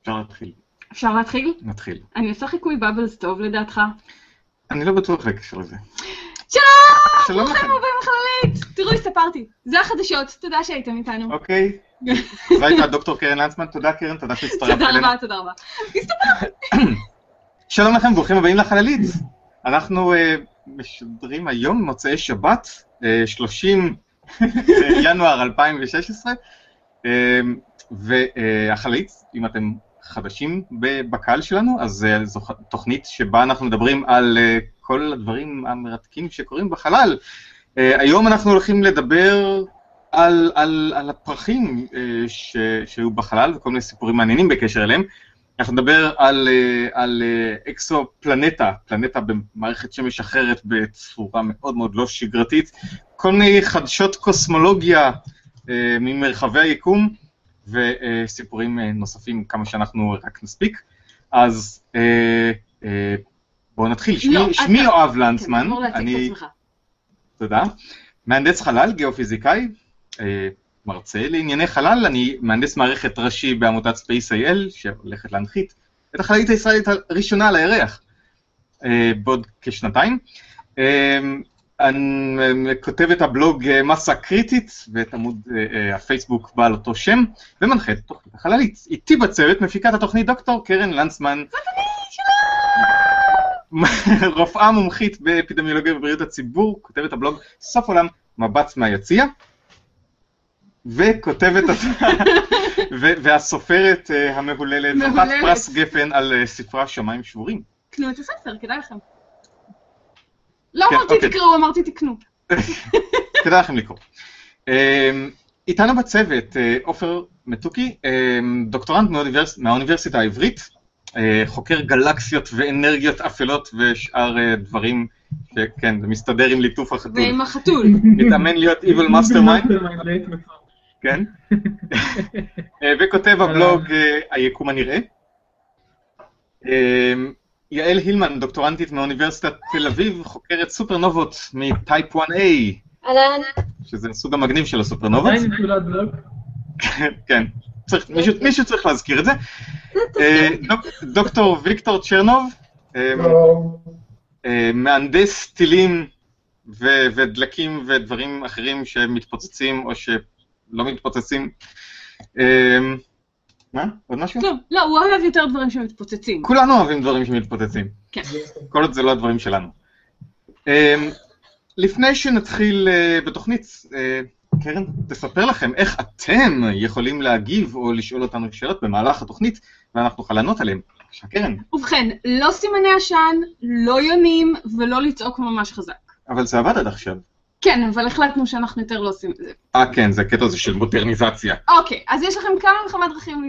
אפשר להתחיל. אפשר להתחיל? נתחיל. אני עושה חיקוי בבלס טוב לדעתך. אני לא בטוח בקשר לזה. שלום! ברוכים הבאים לחללית! תראו, הסתפרתי. זה החדשות, תודה שהייתם איתנו. אוקיי. זו הייתה דוקטור קרן לנצמן, תודה קרן, תודה שהצטרפת אלינו. תודה רבה, תודה רבה. הסתפרתי! שלום לכם, ברוכים הבאים לחללית. אנחנו משדרים היום, מוצאי שבת, 30 ינואר 2016, והחללית, אם אתם חדשים בקהל שלנו, אז זו תוכנית שבה אנחנו מדברים על כל הדברים המרתקים שקורים בחלל. היום אנחנו הולכים לדבר על הפרחים שהיו בחלל וכל מיני סיפורים מעניינים בקשר אליהם. אנחנו נדבר על אקסופלנטה, פלנטה במערכת שמש אחרת בצורה מאוד מאוד לא שגרתית, כל מיני חדשות קוסמולוגיה ממרחבי היקום, וסיפורים נוספים כמה שאנחנו רק נספיק. אז בואו נתחיל. שמי יואב לנצמן, אני... תודה. מהנדס חלל, גיאופיזיקאי, מרצה לענייני חלל, אני מהנדס מערכת ראשי בעמותת Space.il, שהולכת להנחית את החללית הישראלית הראשונה על הירח, בעוד כשנתיים. אני כותב את הבלוג מסה קריטית, ואת עמוד הפייסבוק בעל אותו שם, ומנחה את תוכנית החללית. איתי בצוות מפיקת התוכנית דוקטור קרן לנצמן. רופאה מומחית באפידמיולוגיה ובריאות הציבור, כותבת הבלוג סוף עולם מבט מהיציע, וכותבת אותה, והסופרת המהוללת, זוכת פרס גפן על ספרה שמיים שבורים. קנו את הספר, כדאי לכם. לא אמרתי תקראו, אמרתי תקנו. כדאי לכם לקרוא. איתנו בצוות, עופר מתוקי, דוקטורנט מהאוניברסיטה העברית, חוקר גלקסיות ואנרגיות אפלות ושאר דברים שכן, זה מסתדר עם ליטוף החתול. ועם החתול. מתאמן להיות Evil Mastermind. כן. וכותב הבלוג היקום הנראה. יעל הילמן, דוקטורנטית מאוניברסיטת תל אביב, חוקרת סופרנובות מטייפ 1A. אהלן. שזה הסוג המגניב של הסופרנובות. עדיין נקולת בלוג. כן, מישהו צריך להזכיר את זה. דוקטור ויקטור צ'רנוב, מהנדס טילים ודלקים ודברים אחרים שמתפוצצים או שלא מתפוצצים. מה? עוד משהו? לא, הוא אוהב יותר דברים שמתפוצצים. כולנו אוהבים דברים שמתפוצצים. כן. כל עוד זה לא הדברים שלנו. לפני שנתחיל בתוכנית, קרן, תספר לכם איך אתם יכולים להגיב או לשאול אותנו שאלות במהלך התוכנית, ואנחנו נוכל לענות עליהם. בבקשה, קרן. ובכן, לא סימני עשן, לא יונים ולא לצעוק ממש חזק. אבל זה עבד עד עכשיו. כן, אבל החלטנו שאנחנו יותר לא עושים את זה. כן, זה הקטע הזה של מודרניזציה. אוקיי, אז יש לכם כמה דרכים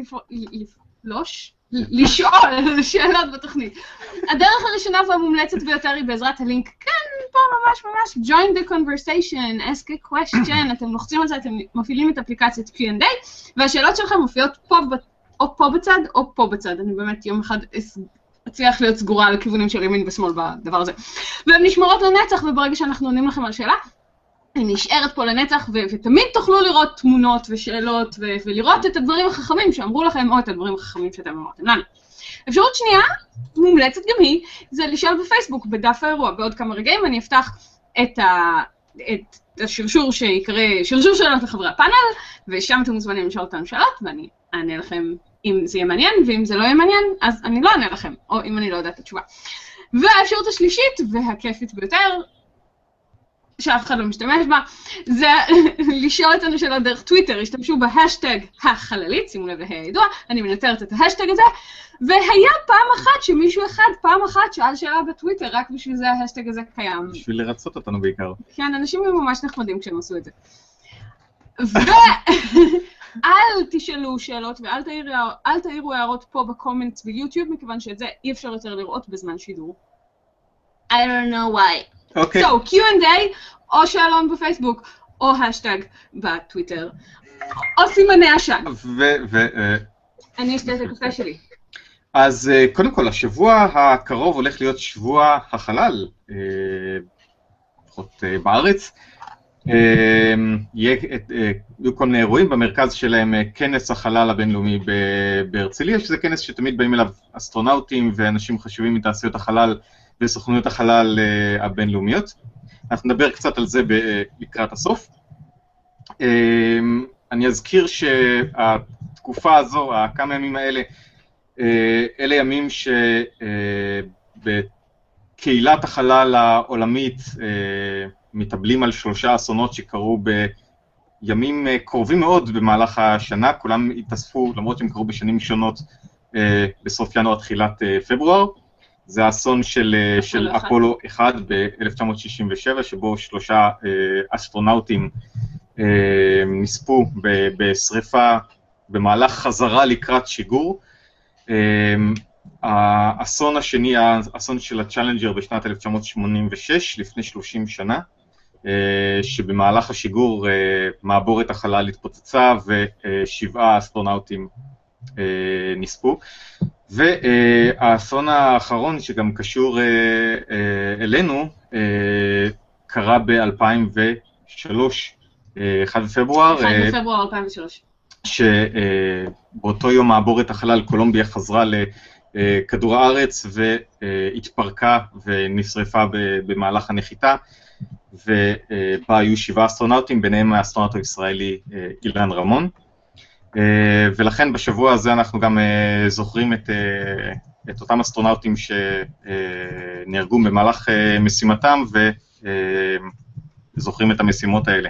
לשאול שאלות בתוכנית. הדרך הראשונה והמומלצת ביותר היא בעזרת הלינק כאן, פה ממש, join the conversation, ask a question, אתם לוחצים על זה, אתם מפעילים את אפליקציית Q&A, והשאלות שלכם מופיעות פה בצד או פה בצד, אני באמת יום אחד אצליח להיות סגורה על כיוונים של ימין ושמאל בדבר הזה. והן נשמרות לנצח, וברגע שאנחנו עונים לכם על שאלה, היא נשארת פה לנצח, ותמיד תוכלו לראות תמונות ושאלות, ולראות את הדברים החכמים שאמרו לכם, או את הדברים החכמים שאתם אמרתם לנו. אפשרות שנייה, מומלצת גם היא, זה לשאול בפייסבוק, בדף האירוע. בעוד כמה רגעים אני אפתח את השרשור שיקרא, שרשור שאלות לחברי הפאנל, ושם אתם מוזמנים לשאול אותנו שאלות, ואני אענה לכם אם זה יהיה מעניין, ואם זה לא יהיה מעניין, אז אני לא אענה לכם, או אם אני לא יודעת את התשובה. והאפשרות השלישית, והכיפית ביותר, שאף אחד לא משתמש בה, זה לשאול אותנו שאלות דרך טוויטר, השתמשו בהשטג החללית, שימו לב הידוע, אני מנטרת את ההשטג הזה, והיה פעם אחת שמישהו אחד, פעם אחת שאל שאלה בטוויטר, רק בשביל זה ההשטג הזה קיים. בשביל לרצות אותנו בעיקר. כן, אנשים היו ממש נחמדים כשהם עשו את זה. ואל תשאלו שאלות ואל תעירו הערות פה בקומנטס ביוטיוב, מכיוון שאת זה אי אפשר יותר לראות בזמן שידור. I don't know why. אוקיי. So, Q&A, או שאלון בפייסבוק, או השטג בטוויטר, או סימני עשן. אני אשתה את הקפה שלי. אז קודם כל, השבוע הקרוב הולך להיות שבוע החלל, לפחות בארץ. יהיו כל מיני אירועים, במרכז שלהם כנס החלל הבינלאומי בהרצליה, שזה כנס שתמיד באים אליו אסטרונאוטים ואנשים חשובים מתעשיות החלל וסוכנויות החלל הבינלאומיות. אנחנו נדבר קצת על זה לקראת הסוף. אני אזכיר שהתקופה הזו, כמה ימים האלה, אלה ימים שבקהילת החלל העולמית מתאבלים על 3 אסונות שקרו בימים קרובים מאוד במהלך השנה, כולם התאספו, למרות שהם קרו בשנים שונות, בסוף ינואר תחילת פברואר. זה האסון של אפולו 1 ב-1967, שבו 3 אסטרונאוטים נספו בשריפה במהלך חזרה לקראת שיגור. האסון השני, האסון של הצ'אלנג'ר בשנת 1986, לפני 30 שנה, שבמהלך השיגור מעבורת החלל התפוצצה ו7 אסטרונאוטים נספו. והאסון האחרון, שגם קשור אלינו, קרה ב-2003, 1 בפברואר. 1 בפברואר 2003. שבאותו יום מעבורת החלל קולומביה חזרה לכדור הארץ והתפרקה ונשרפה במהלך הנחיתה, ובה היו 7 אסטרונאוטים, ביניהם האסטרונאוט הישראלי אילן רמון. ולכן בשבוע הזה אנחנו גם זוכרים את אותם אסטרונאוטים שנהרגו במהלך משימתם, וזוכרים את המשימות האלה.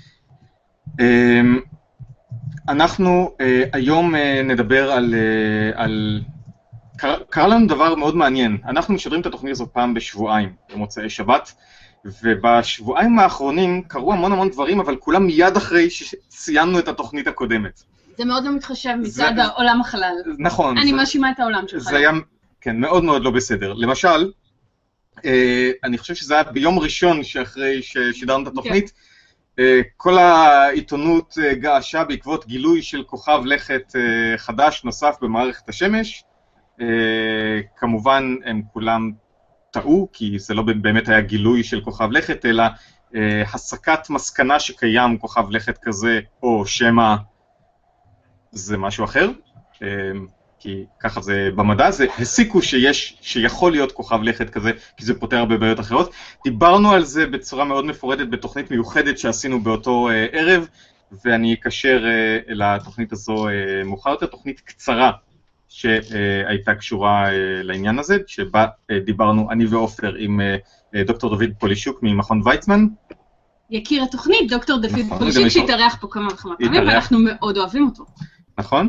אנחנו היום נדבר על קרה לנו דבר מאוד מעניין. אנחנו משדרים את התוכנית הזו פעם בשבועיים, במוצאי שבת, ובשבועיים האחרונים קרו המון דברים, אבל כולם מיד אחרי שסיימנו את התוכנית הקודמת. זה מאוד לא מתחשב מצד העולם החלל. נכון. אני מאשימה את העולם שלך. זה היה, כן, מאוד לא בסדר. למשל, אני חושב שזה היה ביום ראשון שאחרי ששידרנו את התוכנית, כל העיתונות געשה בעקבות גילוי של כוכב לכת חדש נוסף במערכת השמש. כמובן הם כולם טעו, כי זה לא באמת היה גילוי של כוכב לכת, אלא הסקת מסקנה שקיים כוכב לכת כזה, או שמא זה משהו אחר, כי ככה זה במדע, זה הסיקו שיכול להיות כוכב לכת כזה, כי זה פותר הרבה בעיות אחרות. דיברנו על זה בצורה מאוד מפורטת בתוכנית מיוחדת שעשינו באותו ערב, ואני אקשר לתוכנית הזו מאוחר יותר, תוכנית קצרה שהייתה קשורה לעניין הזה, שבה דיברנו אני ואופר עם דוקטור דוד פולישוק ממכון ויצמן. יקיר התוכנית, דוקטור דוד פולישוק, שהתארח פה כמה וכמה פעמים, ואנחנו מאוד אוהבים אותו. נכון.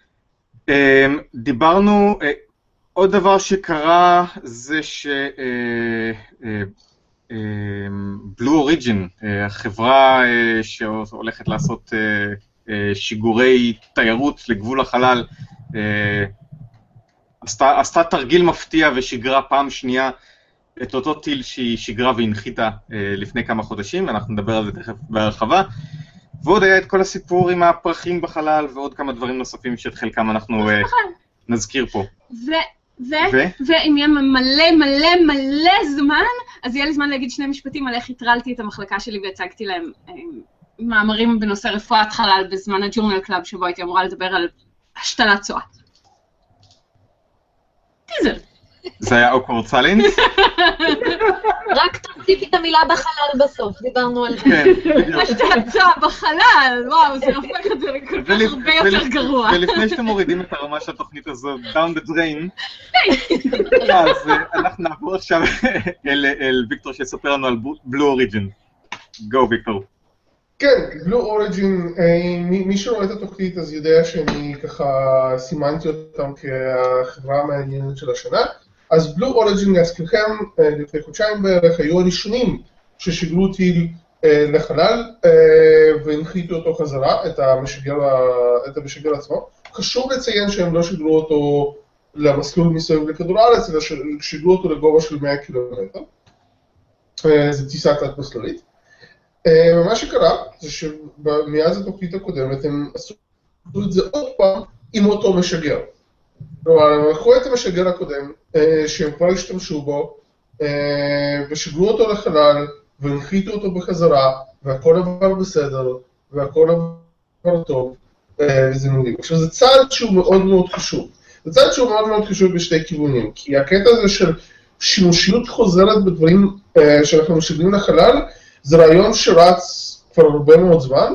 דיברנו, עוד דבר שקרה זה בלו אוריג'ין, החברה שהולכת לעשות שיגורי תיירות לגבול החלל, עשתה תרגיל מפתיע ושיגרה פעם שנייה את אותו טיל שהיא שיגרה והנחיתה לפני כמה חודשים, אנחנו נדבר על זה תכף בהרחבה. ועוד היה את כל הסיפור עם הפרחים בחלל, ועוד כמה דברים נוספים שאת חלקם אנחנו נזכיר פה. ואם יהיה מלא זמן, אז יהיה לי זמן להגיד 2 משפטים על איך הטרלתי את המחלקה שלי והצגתי להם מאמרים בנושא רפואת חלל בזמן הג'ורנל קלאב, שבו הייתי אמורה לדבר על השתלת צואה. טיזר. זה היה אוקוורד סיילנס? רק תוסיפי את המילה בחלל בסוף, דיברנו על זה. כן, בדיוק. השתלת צואה בחלל, וואו, זה הופך את זה לכל כך הרבה יותר גרוע. ולפני שאתם מורידים את הרמה של התוכנית הזו, down the drain, אז אנחנו נעבור עכשיו אל ויקטור שיספר לנו על בלו אוריג'ין. גו, ויקטור. כן, בלו אוריג'ין, מי שרואה את התוכנית אז יודע שאני ככה סימנתי אותם כחברה המעניינת של השנה. אז בלו אוריג'ין, להזכירכם, לפני חודשיים בערך היו הראשונים ששיגרו טיל לחלל והנחיתו אותו חזרה, את המשגר עצמו. חשוב לציין שהם לא שיגרו אותו למסלול מסביב לכדור הארץ, אלא שיגרו אותו לגובה של 100 קילומטר. זו טיסה תת-מסלולית. ומה שקרה זה שמאז התוכנית הקודמת הם עשו את זה עוד פעם עם אותו משגר. כלומר, הם לקחו את המשגר הקודם שהם כבר השתמשו בו ושיגרו אותו לחלל והנחיתו אותו בחזרה והכל עבר בסדר, והכל עבר טוב, וזה מדהים. עכשיו זה צעד שהוא מאוד מאוד חשוב. זה צעד שהוא מאוד מאוד חשוב בשתי כיוונים, כי הקטע הזה של שימושיות חוזרת בדברים שאנחנו משגרים לחלל, זה רעיון שרץ כבר הרבה מאוד זמן.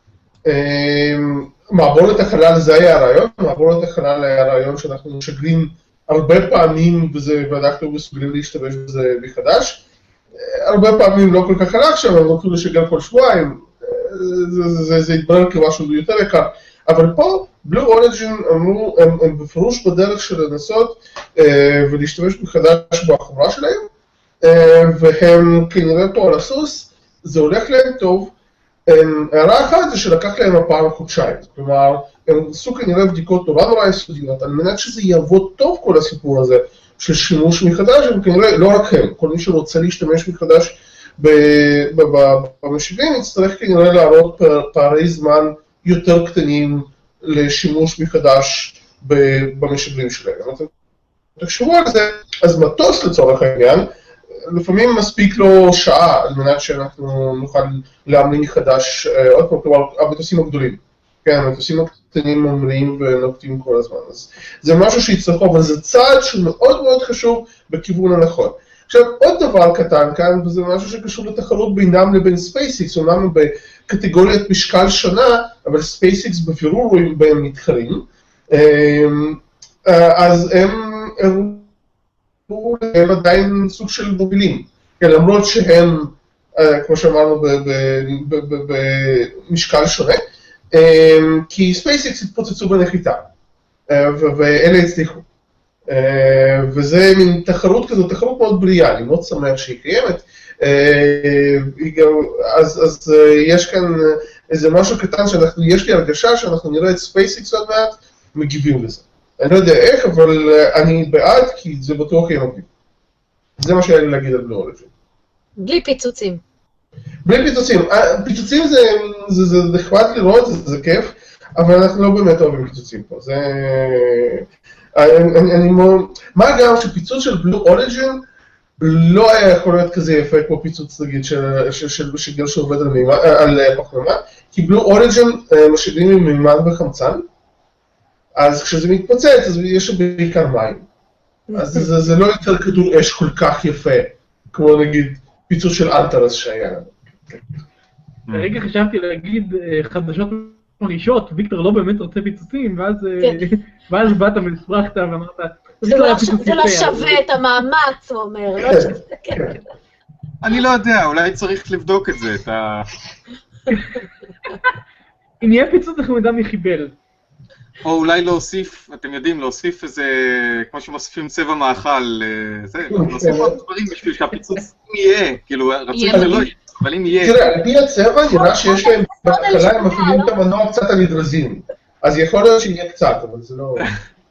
מעבורת החלל זה היה הרעיון, מעבורת החלל היה הרעיון שאנחנו משגרים הרבה פעמים, ואנחנו מסוגלים להשתמש בזה מחדש. הרבה פעמים לא כל כך הלך שם, הם רצו לשגר כל שבועיים, זה התברר כמשהו יותר יקר. אבל פה, בלו אוריג'ין אמרו, הם בפירוש בדרך של לנסות ולהשתמש מחדש בחברה שלהם, והם כנראה פה על הסוס, זה הולך להם טוב. הערה אחת זה שלקח להם הפעם חודשיים, כלומר, הם עשו כנראה בדיקות נורא יסודיות, על מנת שזה יעבוד טוב כל הסיפור הזה של שימוש מחדש, הם כנראה, לא רק הם, כל מי שרוצה להשתמש מחדש במשיבים, יצטרך כנראה להראות פערי זמן יותר קטנים לשימוש מחדש במשאבים שלהם. תחשבו על זה, אז מטוס לצורך העניין, לפעמים מספיק לו שעה על מנת שאנחנו נוכל להמריא מחדש, עוד פעם, כלומר, המטוסים הגדולים. כן, המטוסים הקטנים ממריאים ונוקטים כל הזמן. אז זה משהו שיצטרכו, אבל זה צעד שהוא מאוד מאוד חשוב בכיוון הנכון. עכשיו, עוד דבר קטן כאן, וזה משהו שקשור לתחרות בינם לבין SpaceX, אומנם בקטגוריית משקל שונה, אבל SpaceX בבירור רואים בהם מתחרים. אז הם עדיין סוג של מובילים, למרות שהם, כמו שאמרנו, במשקל שונה, כי SpaceX התפוצצו בנחיתה, ואלה הצליחו. וזה מין תחרות כזו, תחרות מאוד בריאה, אני מאוד שמח שהיא קיימת. אז יש כאן איזה משהו קטן יש לי הרגשה שאנחנו נראה את SpaceX עוד מעט מגיבים לזה. אני לא יודע איך, אבל אני בעד, כי זה בטוח יהיה מגיב. זה מה שהיה לי להגיד על בלו אוריג'ין. בלי פיצוצים. בלי פיצוצים. פיצוצים זה נחמד לראות, זה כיף, אבל אנחנו לא באמת אוהבים פיצוצים פה. מה גם שפיצוץ של בלו אוריג'ין לא היה יכול להיות כזה יפה כמו פיצוץ, נגיד, של שגר שעובד על פחמימה, כי בלו אוריג'ין משגרים עם מימן וחמצן, אז כשזה מתפוצץ, אז יש בעיקר מים. אז זה לא יותר כדור אש כל כך יפה, כמו נגיד פיצוץ של אנטרס שהיה. לרגע חשבתי להגיד חדשות מרעישות, ויקטור לא באמת רוצה פיצוצים, ואז באת והספרחת ואמרת, זה לא שווה את המאמץ, הוא אומר, לא שווה. אני לא יודע, אולי צריך לבדוק את זה, אם יהיה פיצוץ אנחנו נדע מי חיבל. או אולי להוסיף, אתם יודעים, להוסיף איזה, כמו שמוסיפים צבע מאכל, להוסיף עוד דברים בשביל שהפיצוץ יהיה, כאילו, רצוי שלא יהיה, אבל אם יהיה... תראה, על פי הצבע נראה שיש להם, בהתחלה הם מפעילים את המנוע קצת על הידרזין, אז יכול להיות שיהיה קצת, אבל זה לא...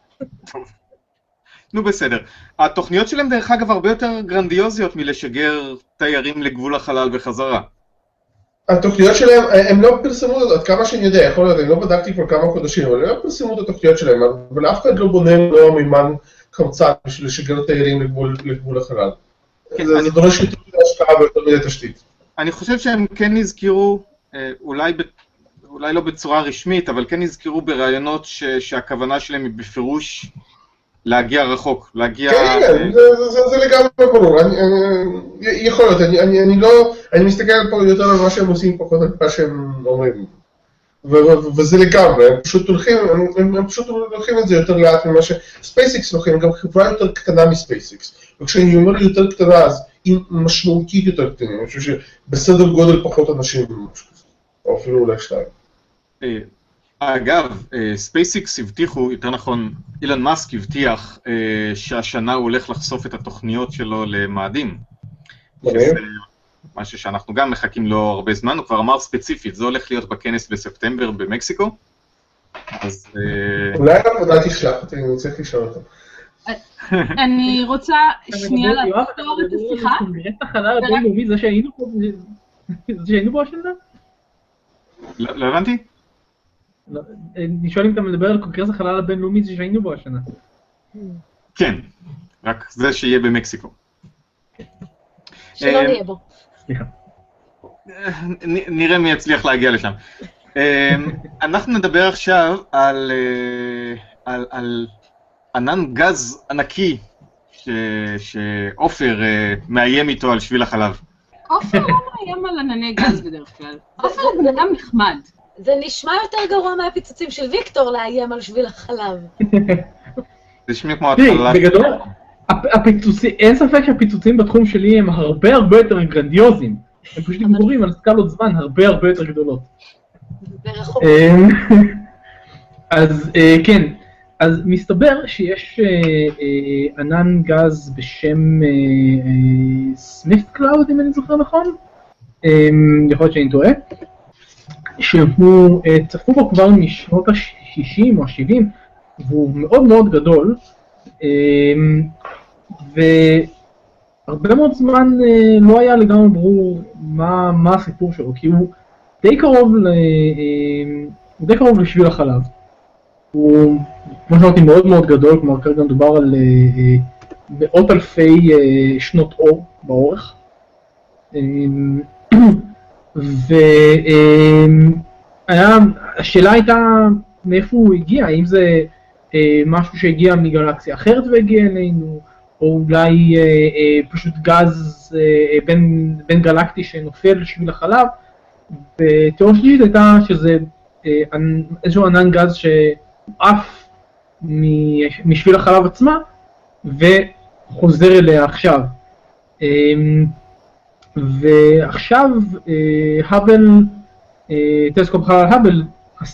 נו בסדר. התוכניות שלהם דרך אגב הרבה יותר גרנדיוזיות מלשגר תיירים לגבול החלל בחזרה. התוכניות שלהם, הם לא פרסמו את זה, עד כמה שאני יודע, יכול להיות, אני לא בדקתי כבר כמה חודשים, אבל הם לא פרסמו את התוכניות שלהם, אבל אף אחד לא בונה לא מימן חמצן בשביל לשגר תיירים לגבול החלל. זה דורש יותר השקעה ויותר מידי תשתית. אני חושב שהם כן נזכרו, אולי לא בצורה רשמית, אבל כן נזכרו ברעיונות שהכוונה שלהם היא בפירוש להגיע רחוק, להגיע... כן, זה לגמרי ברור, יכול להיות, אני מסתכל פה יותר על מה שהם עושים פחות על מה שהם אומרים, וזה לגמרי, הם פשוט הולכים את זה יותר לאט ממה שספייסיקס לוקחים, גם חברה יותר קטנה מספייסיקס, וכשאני אומר יותר קטנה אז היא משמעותית יותר קטנה, אני חושב שבסדר גודל פחות אנשים, או אפילו אולי שתיים. אגב, ספייסיקס הבטיחו, יותר נכון, אילון מאסק הבטיח שהשנה הוא הולך לחשוף את התוכניות שלו למאדים. שזה משהו שאנחנו גם מחכים לו הרבה זמן, הוא כבר אמר ספציפית, זה הולך להיות בכנס בספטמבר במקסיקו. אז... אולי העבודה תשלח אותי, אני צריך לשאול אותו. אני רוצה שנייה לעצור את השיחה. קונגרס החלל הבינלאומי, זה שהיינו בו השנה? לא הבנתי? אני שואל אם אתה מדבר על קונגרס החלל הבינלאומי זה שהיינו בו השנה. כן, רק זה שיהיה במקסיקו. שלא נהיה בו. סליחה. נראה מי יצליח להגיע לשם. אנחנו נדבר עכשיו על ענן גז ענקי שעופר מאיים איתו על שביל החלב. עופר לא מאיים על ענני גז בדרך כלל. עופר הוא בן אדם נחמד. זה נשמע יותר גרוע מהפיצוצים של ויקטור לאיים על שביל החלב. זה נשמע כמו התחלה. בגדול, אין ספק שהפיצוצים בתחום שלי הם הרבה יותר גרנדיוזיים. הם פשוט דיבורים על סקלות זמן הרבה יותר גדולות. ברחוב. אז כן, אז מסתבר שיש ענן גז בשם סמית' קלאוד, אם אני זוכר נכון, יכול להיות שאני טועה, שהוא צפו בו כבר משנות ה-60 או ה-70, והוא מאוד גדול, והרבה מאוד זמן לא היה לגמרי ברור מה הסיפור שלו, כי הוא די קרוב לשביל החלב. הוא, כמו שאמרתי, מאוד גדול, כלומר כרגע מדובר על מאות אלפי שנות אור באורך. והשאלה הייתה מאיפה הוא הגיע, האם זה משהו שהגיע מגלקסיה אחרת והגיע אלינו, או אולי פשוט גז בין גלקטי שנופל לשביל החלב. ותיאוריה שלישית הייתה שזה איזשהו ענן גז שעף משביל החלב עצמה וחוזר אליה עכשיו. ועכשיו האבל, טלסקופ חלל האבל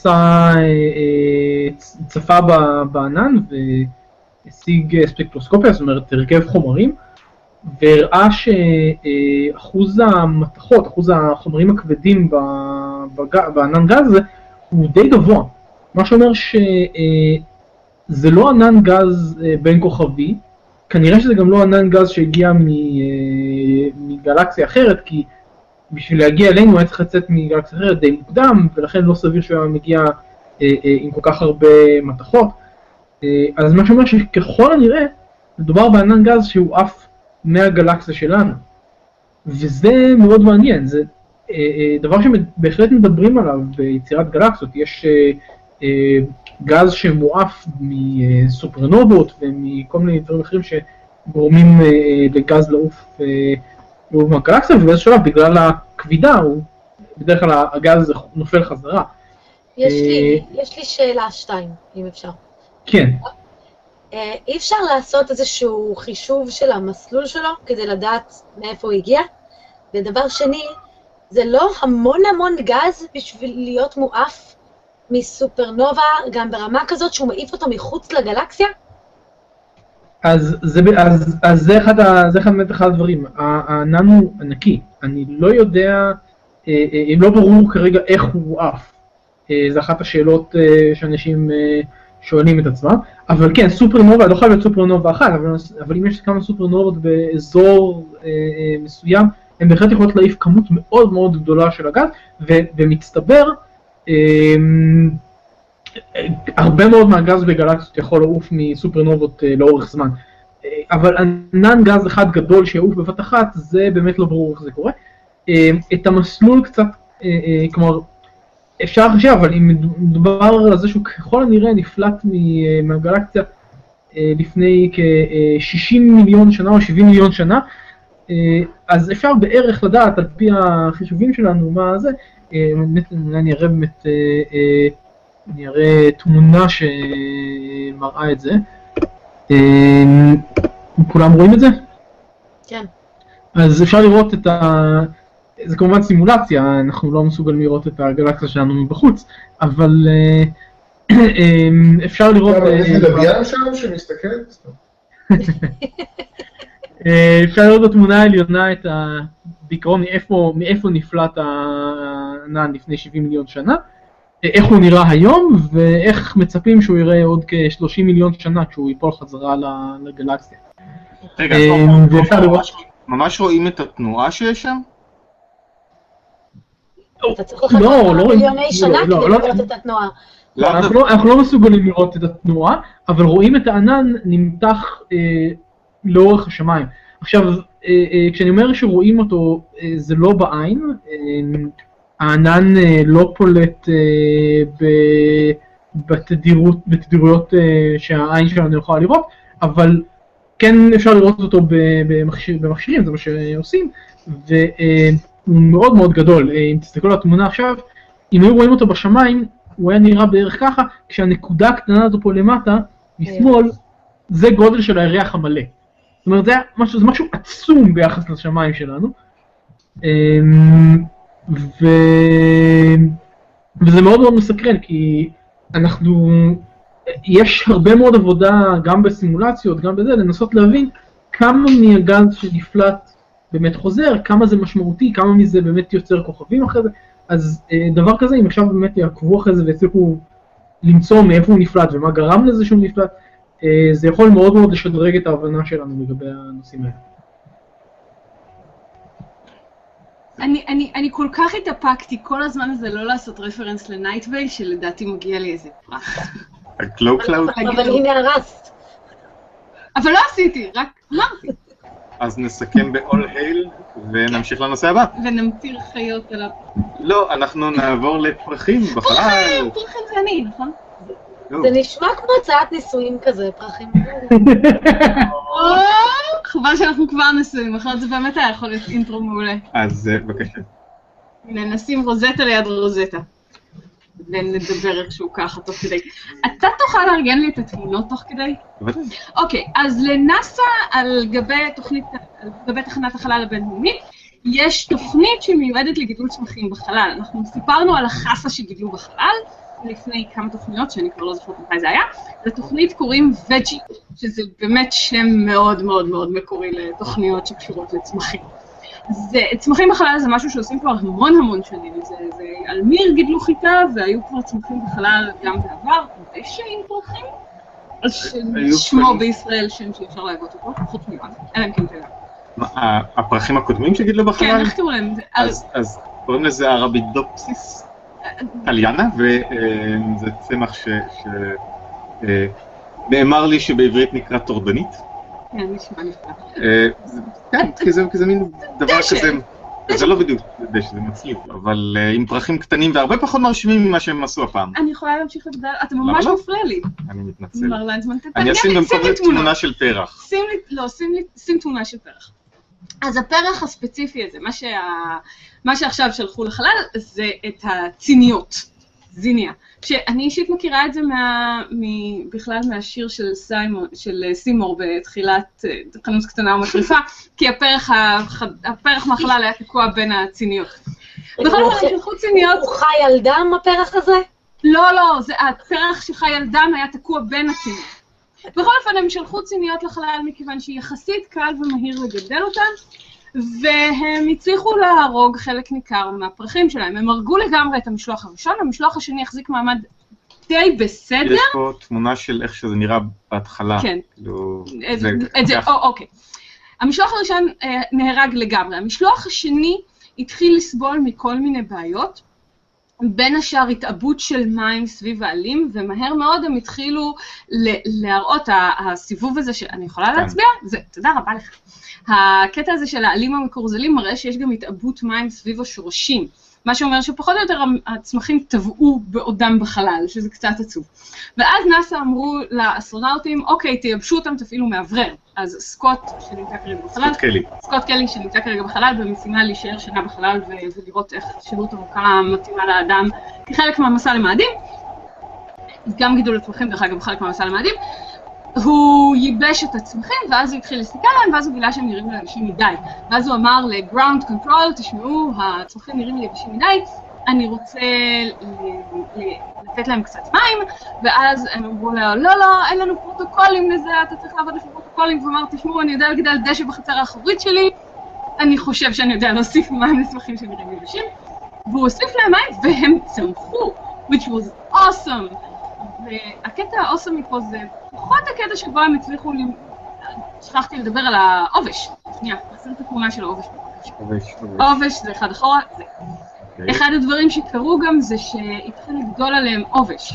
צפה בענן והשיג ספקטרוסקופיה, זאת אומרת הרכב חומרים, והראה שאחוז המתכות, אחוז החומרים הכבדים בענן גז הזה הוא די גבוה. מה שאומר שזה לא ענן גז בין כוכבי, כנראה שזה גם לא ענן גז שהגיע מגלקסיה אחרת, כי בשביל להגיע אלינו היה צריך לצאת מגלקסיה אחרת די מוקדם, ולכן לא סביר שהוא היה מגיע עם כל כך הרבה מתכות. אז מה שאומר שככל הנראה מדובר בענן גז שהוא עף מהגלקסיה שלנו, וזה מאוד מעניין. זה דבר שבהחלט מדברים עליו ביצירת גלקסיות. יש גז שמועף מסופרנובות ומכל מיני דברים אחרים שגורמים לגז לעוף מהגלקסיה, ובאיזה שלב בגלל הכבידה בדרך כלל הגז נופל חזרה. יש לי שאלה 2, אם אפשר. כן. אי אפשר לעשות איזשהו חישוב של המסלול שלו כדי לדעת מאיפה הוא הגיע? ודבר שני, זה לא המון גז בשביל להיות מועף מסופרנובה גם ברמה כזאת שהוא מעיף אותו מחוץ לגלקסיה? אז זה אחד הדברים. הענן הוא ענקי. אני לא יודע, אם לא ברור כרגע איך הוא עף. זה אחת השאלות שאנשים שואלים את עצמם. אבל כן, סופרנובה, לא חייב להיות סופרנובה אחת, אבל אם יש כמה סופרנובות באזור מסוים, הן בהחלט יכולות להעיף כמות מאוד גדולה של הגז, ומצטבר, הרבה מאוד מהגז בגלקסיות יכול לעוף מסופרנובות לאורך זמן. אבל ענן גז אחד גדול שיעוף בבת אחת, זה באמת לא ברור איך זה קורה. את המסלול קצת, כלומר, אפשר לחשב, אבל אם מדובר על זה שהוא ככל הנראה נפלט מהגלקסיה לפני כ-60 מיליון שנה או 70 מיליון שנה, אז אפשר בערך לדעת על פי החישובים שלנו מה זה. אני אראה באמת, אני אראה תמונה שמראה את זה. כולם רואים את זה? כן. אז אפשר לראות את זה כמובן סימולציה, אנחנו לא מסוגלים לראות את הגלקסיה שלנו מבחוץ, אבל אפשר לראות... איזה לוויין שם שמסתכל? אפשר לראות בתמונה העליונה את בעיקרון מאיפה נפלט הענן לפני 70 מיליון שנה, איך הוא נראה היום, ואיך מצפים שהוא יראה עוד כ-30 מיליון שנה כשהוא ייפול חזרה לגלקסיה. רגע, ממש רואים את התנועה שיש שם? אתה צריך לחכות מיליוני שנה כדי לראות את התנועה. אנחנו לא מסוגלים לראות את התנועה, אבל רואים את הענן נמתח לאורך השמיים. עכשיו, כשאני אומר שרואים אותו, זה לא בעין, הענן לא פולט בתדירויות שהעין שלנו יכולה לראות, אבל כן אפשר לראות אותו במכשירים, זה מה שעושים, והוא מאוד מאוד גדול. אם תסתכלו על התמונה עכשיו, אם היו רואים אותו בשמיים, הוא היה נראה בערך ככה, כשהנקודה הקטנה הזו פה למטה, משמאל, זה גודל של הירח המלא. זאת אומרת, זה משהו עצום ביחס לשמיים שלנו, וזה מאוד מאוד מסקרן, כי יש הרבה מאוד עבודה, גם בסימולציות, גם בזה, לנסות להבין כמה מהגז שנפלט באמת חוזר, כמה זה משמעותי, כמה מזה באמת יוצר כוכבים אחרי זה. אז דבר כזה, אם עכשיו באמת יעקבו אחרי זה והצליחו למצוא מאיפה הוא נפלט ומה גרם לזה שהוא נפלט, זה יכול מאוד מאוד לשדרג את ההבנה שלנו לגבי הנושאים האלה. אני כל כך התאפקתי כל הזמן הזה לא לעשות רפרנס לנייטוויל, שלדעתי מגיע לי איזה פרס. הקלו קלאוד. אבל הנה הרסת. אבל לא עשיתי, רק אמרתי. אז נסכם ב-all hail ונמשיך לנושא הבא. ונמטיר חיות עליו. לא, אנחנו נעבור לפרחים בחלל. פרחים זה אני, נכון? זה נשמע כמו הצעת ניסויים כזה, פרחים. חבל שאנחנו כבר ניסויים, אחרת זה באמת היה יכול להיות אינטרו מעולה. אז בבקשה. נשים רוזטה ליד רוזטה. ונדבר איכשהו ככה תוך כדי. אתה תוכל לארגן לי את התמונות תוך כדי? בוודאי. אוקיי, אז לנאסא על גבי תחנת החלל הבינלאומית, יש תוכנית שמיועדת לגידול צמחים בחלל. אנחנו סיפרנו על החסה שגידלו בחלל, לפני כמה תוכניות, שאני כבר לא זוכרת מתי זה היה. לתוכנית קוראים וג'י, שזה באמת שם מאוד מאוד מאוד מקורי לתוכניות שקשורות לצמחים. צמחים בחלל זה משהו שעושים כבר המון שנים, זה אלמיר גידלו חיטה, והיו כבר צמחים בחלל גם בעבר, ושאים פרחים, אז שמו בישראל שם שאפשר להגות אותו, חוץ מיועד, אלא אם כן תדע. הפרחים הקודמים שגידלו בחלל? כן, איך קראו להם? אז קוראים לזה ארבידופסיס טליאנה, וזה צמח נאמר לי שבעברית נקרא טורדנית. כן, נשמע נפלא. כן, כי זה מין דבר כזה, זה לא בדיוק דשא, זה מצליף, אבל עם פרחים קטנים והרבה פחות מרשימים ממה שהם עשו הפעם. אני יכולה להמשיך לדבר, אתה ממש מפריע לי. אני מתנצל. אני אשים במקום תמונה של פרח. שים תמונה של פרח. אז הפרח הספציפי הזה, מה שעכשיו שלחו לחלל, זה את הציניות, זיניה. שאני אישית מכירה את זה בכלל מהשיר של סימור בתחילת חנות קטנה ומטריפה, כי הפרח מהחלל היה תקוע בין הציניות. בכל אופן, שלחו ציניות... הוא חי על דם, הפרח הזה? לא, הפרח שחי על דם היה תקוע בין הציניות. בכל אופן, הם שלחו ציניות לחלל מכיוון שיחסית קל ומהיר לגדל אותן, והם הצליחו להרוג חלק ניכר מהפרחים שלהם. הם הרגו לגמרי את המשלוח הראשון, המשלוח השני החזיק מעמד די בסדר. יש פה תמונה של איך שזה נראה בהתחלה. כן. אוקיי. המשלוח הראשון נהרג לגמרי. המשלוח השני התחיל לסבול מכל מיני בעיות, בין השאר התאבות של מים סביב העלים, ומהר מאוד הם התחילו להראות, הסיבוב הזה שאני יכולה להצביע, תודה רבה לך. הקטע הזה של העלים המקורזלים מראה שיש גם התאבות מים סביב השורשים, מה שאומר שפחות או יותר הצמחים טבעו בעודם בחלל, שזה קצת עצוב. ואז נאסא אמרו לאסטרונאוטים, אוקיי, תייבשו אותם, תפעילו מאוורר. אז סקוט שנמצא כרגע בחלל, סקוט קלי שנמצא כרגע בחלל, במשימה להישאר שנה בחלל ולראות איך שירות ארוכה מתאימה לאדם כחלק מהמסע למאדים, גם גידול הצמחים דרך אגב בחלק מהמסע למאדים, הוא ייבש את הצמחים, ואז הוא התחיל להסתכל עליהם, ואז הוא גילה שהם נראים ליבשים מדי. ואז הוא אמר ל-ground control, תשמעו, הצמחים נראים ליבשים מדי, אני רוצה לתת להם קצת מים, ואז הם אמרו לו, לא, אין לנו פרוטוקולים לזה, אתה צריך לעבוד לפי פרוטוקולים, והוא אמר, תשמעו, אני יודע לגדל דשא בחצר האחורית שלי, אני חושב שאני יודע להוסיף מים לצמחים שנראים ליבשים, והוא הוסיף להם מים, והם צמחו, which was awesome. והקטע האוסמי פה זה פחות הקטע שבו הם הצליחו, שכחתי לדבר על העובש. שנייה, נחזיר את התמונה של העובש. עובש זה אחד אחורה. אחד הדברים שקרו גם זה שהתחיל לגדול עליהם עובש.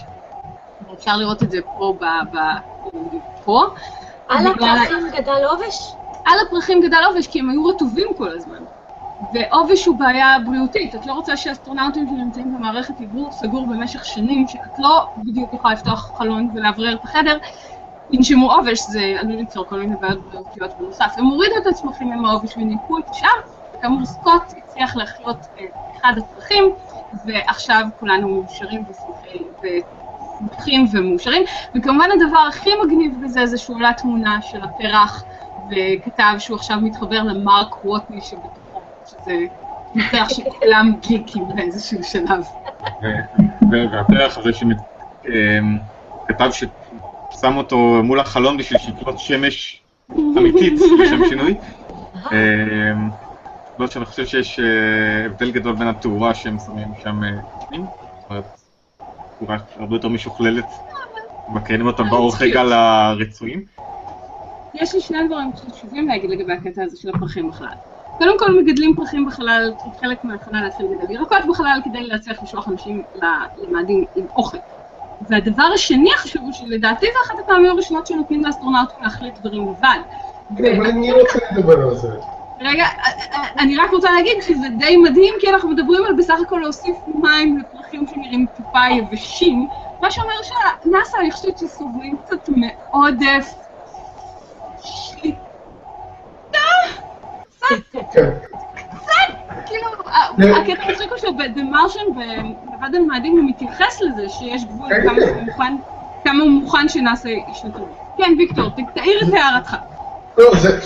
אפשר לראות את זה פה, פה. על הפרחים גדל עובש? על הפרחים גדל עובש כי הם היו רטובים כל הזמן. ועובש הוא בעיה בריאותית, את לא רוצה שהאסטרונאוטים שנמצאים במערכת עיבור סגור במשך שנים, שאת לא בדיוק יכולה לפתוח חלון ולאוורר את החדר, ינשמו עובש, זה עלול ליצור כל מיני בעיות בריאותיות בנוסף. הם הורידו את הצמחים עם העובש וניקו את השאר, כאמור סקוט הצליח להחיות אחד הפרחים, ועכשיו כולנו מאושרים ושמחים ומאושרים, וכמובן הדבר הכי מגניב בזה זה שהוא עלה תמונה של הפרח, וכתב שהוא עכשיו מתחבר למרק ווטני שבתוכו, שזה מפרח שכולם גיקים באיזשהו שלב. והפרח הזה שכתב ששם אותו מול החלון בשביל שיקלות שמש אמיתית לשם שינוי. לא שאני חושב שיש הבדל גדול בין התאורה שהם שמים שם פנים, זאת אומרת, תאורה הרבה יותר משוכללת, מקרינים אותה באורך רגל הרצויים. יש לי שני דברים חשובים להגיד לגבי הקטע הזה של הפרחים בחלל. קודם כל מגדלים פרחים בחלל, חלק מההכנה להתחיל לגדל ירקות בחלל כדי להצליח לשלוח אנשים למאדים עם אוכל. והדבר השני החשוב הוא שלדעתי זה אחת הפעמים הראשונות שנותנים לאסטרונאוטים להחליט דברים לבד. אבל אני רוצה לדבר על זה. רגע, אני רק רוצה להגיד שזה די מדהים, כי אנחנו מדברים על בסך הכל להוסיף מים לפרחים שנראים טיפה יבשים, מה שאומר שנאס"א אני חושבת שסובלים קצת מעודף שליטה. כאילו, הקטע מצחיק הוא שבמרשן, בבד המאדים, הוא מתייחס לזה שיש גבול כמה הוא מוכן שנאס"א ישלטו. כן, ויקטור, תעיר את הערתך. לא,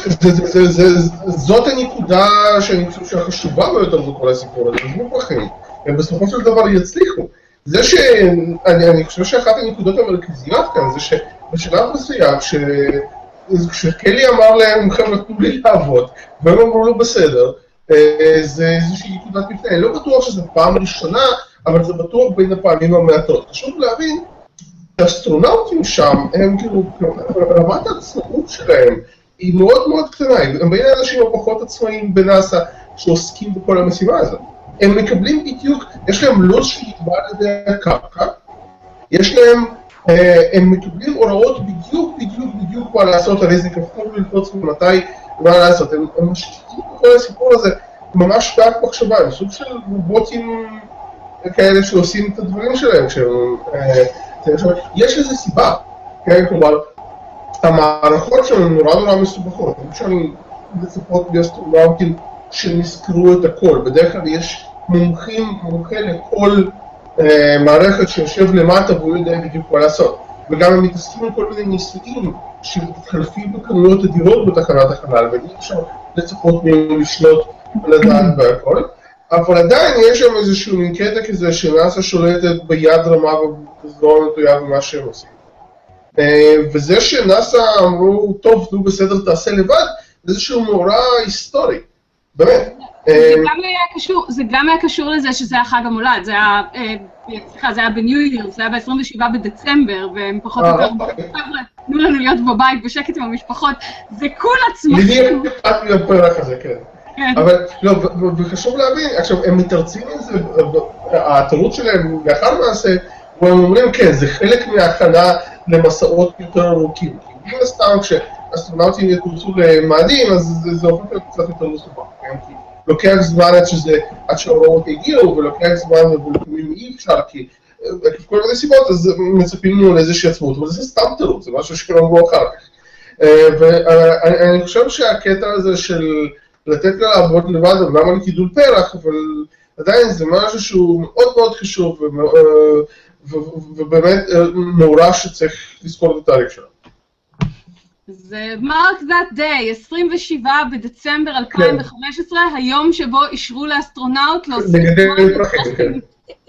זאת הנקודה שאני חושב שהחשובה ביותר בכל הסיפור הזה, זה פרחים, הם בסופו של דבר יצליחו. זה שאני חושב שאחת הנקודות המרכזיות כאן זה שבשלב מסוים כשקלי אמר להם, חבר'ה, תנו לי לעבוד, והם אמרו לו בסדר, זה איזושהי נקודת מפנה. אני לא בטוח שזו פעם ראשונה, אבל זה בטוח בין הפעמים המעטות. חשוב להבין, האסטרונאוטים שם, הם כאילו, רמת העצמאות שלהם היא מאוד מאוד קטנה, הם בין האנשים הפחות עצמאיים בנאס"א שעוסקים בכל המשימה הזאת. הם מקבלים בדיוק, יש להם לו"ז שנקבע על ידי הקרקע, יש להם, הם מקבלים הוראות בדיוק מה לעשות, על איזה כפתור ללחוץ ומתי מה לעשות. הם משקיעים בכל הסיפור הזה ממש בעק מחשבה, הם סוג של רובוטים כאלה שעושים את הדברים שלהם. יש לזה סיבה, כן? כלומר, המערכות שלנו נורא מסובכות, אפשר לצפות באסטרונאוטים שנזכרו את הכל, בדרך כלל יש מומחה לכל מערכת שיושב למטה והוא יודע בדיוק מה לעשות, וגם הם מתעסקים עם כל מיני ניסויים שמתחלפים בכמויות אדירות בתחנת החלל, ואי אפשר לצפות מהם לשלוט על הדעת והכל, אבל עדיין יש שם איזשהו מין קטע כזה שנאס"א שולטת ביד רמה ובזרוע נטויה במה שהם עושים. וזה שנאס"א אמרו, טוב, נו בסדר, תעשה לבד, זה איזשהו מאורע היסטורי, באמת. זה גם היה קשור לזה שזה היה חג המולד, זה היה בניו ייר, זה היה ב-27 בדצמבר, והם פחות או יותר, חבר'ה, תנו לנו להיות בבית בשקט עם המשפחות, זה כול עצמם. לי אכפת מהפרח הזה, כן. אבל, לא, וחשוב להבין, עכשיו, הם מתרצים על זה, התירוץ שלהם לאחר מעשה, והם אומרים, כן, זה חלק מההכנה למסעות יותר ארוכים. כי מן הסתם, כשאסטרונאוטים יטוסו למאדים, אז זה הופך להיות קצת יותר מסובך. כי לוקח זמן עד שההוראות הגיעו, ולוקח זמן ולפעמים אי אפשר, כי כל מיני סיבות, אז מצפים לנו לאיזושהי עצמאות, אבל זה סתם תירוץ, זה משהו שהם אמרו אחר כך. ואני חושב שהקטע הזה של לתת לה לעבוד לבד, למה לגידול פרח, אבל עדיין זה משהו שהוא מאוד מאוד חשוב, ובאמת מאורע שצריך לזכור את התאריך שלו. זה mark that day, 27 בדצמבר 2015, היום שבו אישרו לאסטרונאוט להוסיף פרחים.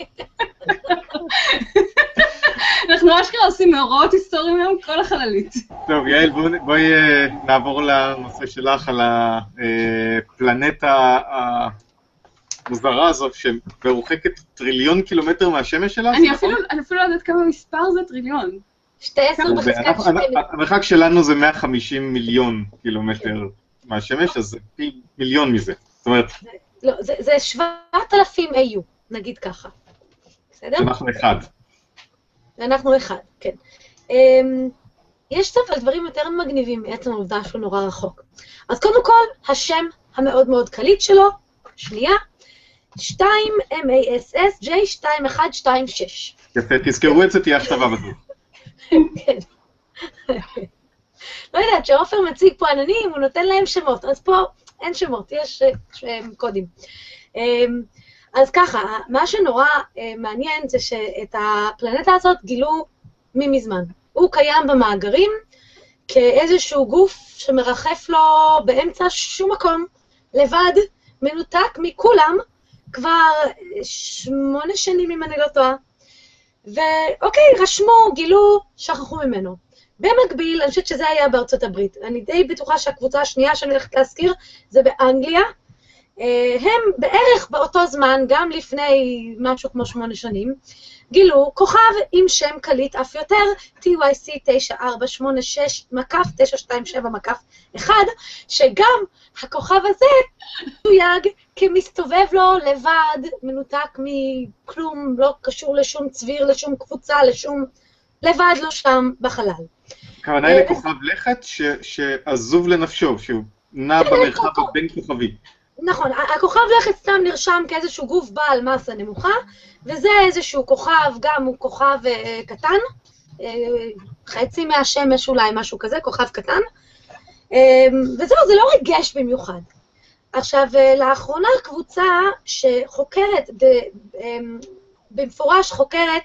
אנחנו אשכרה עושים מאורעות היסטוריים היום כל החללית. טוב, יעל, בואי נעבור לנושא שלך על הפלנטה המוזרה הזו שמרוחקת טריליון קילומטר מהשמש שלה. אני אפילו לא יודעת כמה מספר זה טריליון. 12 בחזקת 2. המרחק שלנו זה 150 מיליון קילומטר מהשמש, אז זה פי מיליון מזה. זאת אומרת... לא, זה 7,000 AU, נגיד ככה. בסדר? אנחנו אחד. אנחנו אחד, כן. יש אבל דברים יותר מגניבים מעצם העובדה שהוא נורא רחוק. אז קודם כל, השם המאוד מאוד קליט שלו, שנייה, 2MASS J2126. יפה, תזכרו את זה, תהיה הכתבה בדוח. כן. לא יודעת, כשעופר מציג פה עננים, הוא נותן להם שמות, אז פה אין שמות, יש קודים. אז ככה, מה שנורא מעניין זה שאת הפלנטה הזאת גילו ממזמן. הוא קיים במאגרים כאיזשהו גוף שמרחף לו באמצע שום מקום, לבד, מנותק מכולם, כבר 8 שנים אם אני לא טועה. ואוקיי, רשמו, גילו, שכחו ממנו. במקביל, אני חושבת שזה היה בארצות הברית. אני די בטוחה שהקבוצה השנייה שאני הולכת להזכיר זה באנגליה. הם בערך באותו זמן, גם לפני משהו כמו 8 שנים, גילו כוכב עם שם קליט אף יותר, TYC 9486-927-1, שגם הכוכב הזה תויג כמסתובב לו לבד, מנותק מכלום, לא קשור לשום צביר, לשום קבוצה, לשום... לבד לא שם בחלל. הכוונה היא לכוכב לכת שעזוב לנפשו, שהוא נע במרחב בין כוכבי. נכון, הכוכב לכת סתם נרשם כאיזשהו גוף בעל מסה נמוכה, וזה איזשהו כוכב, גם הוא כוכב קטן, חצי מהשמש אולי, משהו כזה, כוכב קטן, וזהו, זה לא ריגש במיוחד. עכשיו, לאחרונה קבוצה שחוקרת, במפורש חוקרת,